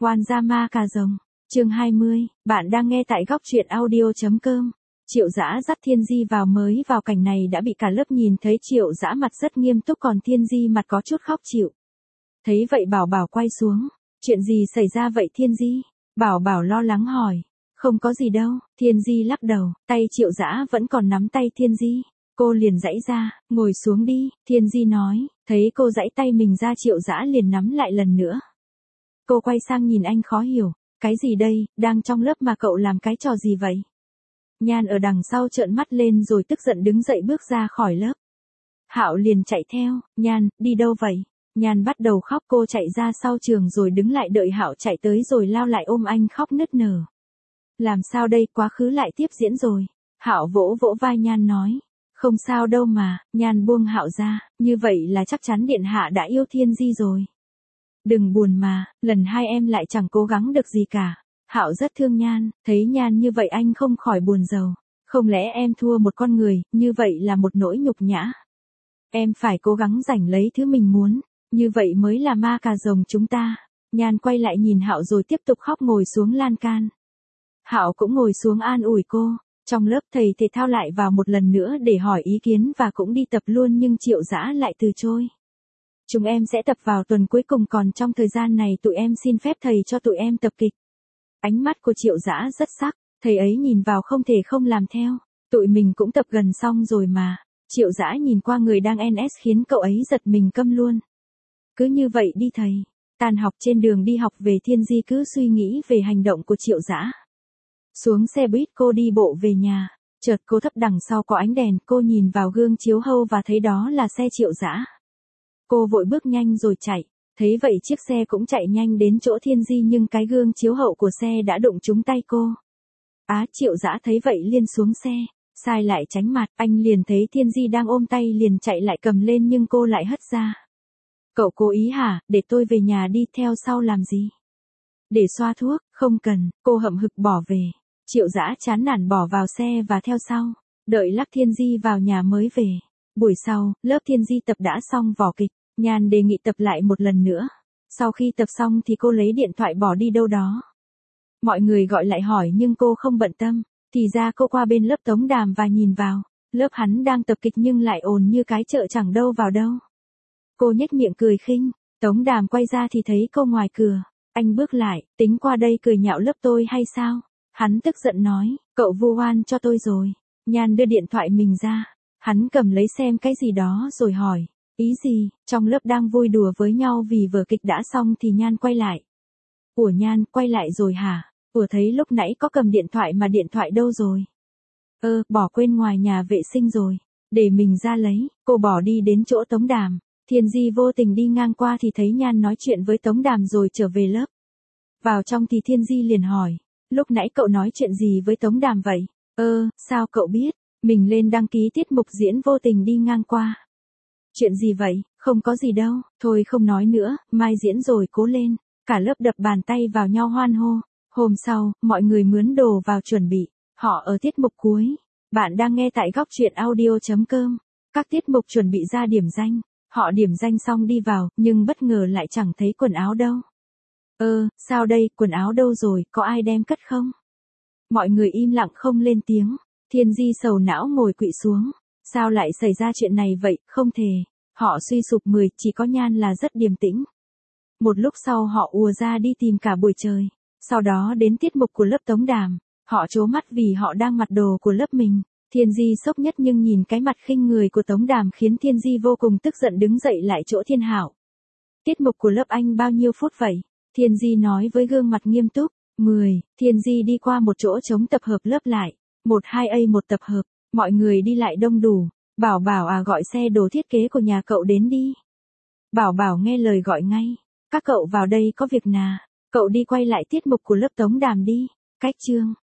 Oan gia ma cà rồng. Chương 20, bạn đang nghe tại góc truyện audio.com. Triệu Dã dắt Thiên Di mới vào cảnh này đã bị cả lớp nhìn thấy. Triệu Dã mặt rất nghiêm túc còn Thiên Di mặt có chút khóc chịu. Thấy vậy Bảo Bảo quay xuống. Chuyện gì xảy ra vậy Thiên Di? Bảo Bảo lo lắng hỏi. Không có gì đâu, Thiên Di lắc đầu, tay Triệu Dã vẫn còn nắm tay Thiên Di. Cô liền giãy ra, ngồi xuống đi, Thiên Di nói, thấy cô giãy tay mình ra Triệu Dã liền nắm lại lần nữa. Cô quay sang nhìn anh khó hiểu, cái gì đây, đang trong lớp mà cậu làm cái trò gì vậy? Nhan ở đằng sau trợn mắt lên rồi tức giận đứng dậy bước ra khỏi lớp. Hạo liền chạy theo, Nhan, đi đâu vậy? Nhan bắt đầu khóc, cô chạy ra sau trường rồi đứng lại đợi Hạo chạy tới rồi lao lại ôm anh khóc nức nở. Làm sao đây, quá khứ lại tiếp diễn rồi. Hạo vỗ vỗ vai Nhan nói. Không sao đâu mà, Nhan buông Hạo ra, như vậy là chắc chắn điện hạ đã yêu Thiên Di rồi. Đừng buồn mà, lần hai em lại chẳng cố gắng được gì cả. Hạo rất thương Nhan, thấy Nhan như vậy anh không khỏi buồn rầu. Không lẽ em thua một con người, như vậy là một nỗi nhục nhã. Em phải cố gắng giành lấy thứ mình muốn, như vậy mới là ma cà rồng chúng ta. Nhan quay lại nhìn Hạo rồi tiếp tục khóc ngồi xuống lan can. Hạo cũng ngồi xuống an ủi cô. Trong lớp thầy thể thao lại vào một lần nữa để hỏi ý kiến và cũng đi tập luôn nhưng Triệu Dã lại từ chối. Chúng em sẽ tập vào tuần cuối cùng còn trong thời gian này tụi em xin phép thầy cho tụi em tập kịch. Ánh mắt của Triệu Dã rất sắc, thầy ấy nhìn vào không thể không làm theo. Tụi mình cũng tập gần xong rồi mà. Triệu Dã nhìn qua người đang NS khiến cậu ấy giật mình câm luôn. Cứ như vậy đi thầy. Tan học trên đường đi học về Thiên Di cứ suy nghĩ về hành động của Triệu Dã. Xuống xe buýt cô đi bộ về nhà, chợt cô thấp đằng sau có ánh đèn, cô nhìn vào gương chiếu hậu và thấy đó là xe Triệu Dã. Cô vội bước nhanh rồi chạy, thấy vậy chiếc xe cũng chạy nhanh đến chỗ Thiên Di nhưng cái gương chiếu hậu của xe đã đụng trúng tay cô. Triệu Dã thấy vậy liền xuống xe, sai lại tránh mặt, anh liền thấy Thiên Di đang ôm tay liền chạy lại cầm lên nhưng cô lại hất ra. Cậu cố ý hả, để tôi về nhà đi, theo sau làm gì? Để xoa thuốc, không cần, cô hậm hực bỏ về. Triệu Dã chán nản bỏ vào xe và theo sau, đợi lắc Thiên Di vào nhà mới về. Buổi sau, lớp Thiên Di tập đã xong vở kịch, Nhan đề nghị tập lại một lần nữa. Sau khi tập xong thì cô lấy điện thoại bỏ đi đâu đó. Mọi người gọi lại hỏi nhưng cô không bận tâm, thì ra cô qua bên lớp Tống Đàm và nhìn vào. Lớp hắn đang tập kịch nhưng lại ồn như cái chợ chẳng đâu vào đâu. Cô nhếch miệng cười khinh, Tống Đàm quay ra thì thấy cô ngoài cửa. Anh bước lại, tính qua đây cười nhạo lớp tôi hay sao? Hắn tức giận nói, cậu vu oan cho tôi rồi. Nhan đưa điện thoại mình ra. Hắn cầm lấy xem cái gì đó rồi hỏi, ý gì? Trong lớp đang vui đùa với nhau vì vở kịch đã xong thì Nhan quay lại. Ủa Nhan, quay lại rồi hả? Ủa thấy lúc nãy có cầm điện thoại mà điện thoại đâu rồi? Bỏ quên ngoài nhà vệ sinh rồi. Để mình ra lấy. Cô bỏ đi đến chỗ Tống Đàm. Thiên Di vô tình đi ngang qua thì thấy Nhan nói chuyện với Tống Đàm rồi trở về lớp. Vào trong thì Thiên Di liền hỏi, lúc nãy cậu nói chuyện gì với Tống Đàm vậy? Sao cậu biết? Mình lên đăng ký tiết mục diễn vô tình đi ngang qua. Chuyện gì vậy? Không có gì đâu, thôi không nói nữa, mai diễn rồi cố lên. Cả lớp đập bàn tay vào nhau hoan hô. Hôm sau, mọi người mướn đồ vào chuẩn bị. Họ ở tiết mục cuối. Bạn đang nghe tại góc truyện audio.com. Các tiết mục chuẩn bị ra điểm danh. Họ điểm danh xong đi vào, nhưng bất ngờ lại chẳng thấy quần áo đâu. Sao đây, quần áo đâu rồi, có ai đem cất không? Mọi người im lặng không lên tiếng. Thiên Di sầu não ngồi quỵ xuống. Sao lại xảy ra chuyện này vậy, không thể. Họ suy sụp 10, chỉ có Nhan là rất điềm tĩnh. Một lúc sau họ ùa ra đi tìm cả buổi trời. Sau đó đến tiết mục của lớp Tống Đàm. Họ trố mắt vì họ đang mặc đồ của lớp mình. Thiên Di sốc nhất nhưng nhìn cái mặt khinh người của Tống Đàm khiến Thiên Di vô cùng tức giận đứng dậy lại chỗ Thiên Hạo. Tiết mục của lớp anh bao nhiêu phút vậy? Thiên Di nói với gương mặt nghiêm túc. 10, Thiên Di đi qua một chỗ trống tập hợp lớp lại. 12A một tập hợp, mọi người đi lại đông đủ. Bảo Bảo gọi xe đồ thiết kế của nhà cậu đến đi. Bảo Bảo nghe lời gọi ngay. Các cậu vào đây có việc nào? Cậu đi quay lại tiết mục của lớp Tống Đàm đi. Cách chương.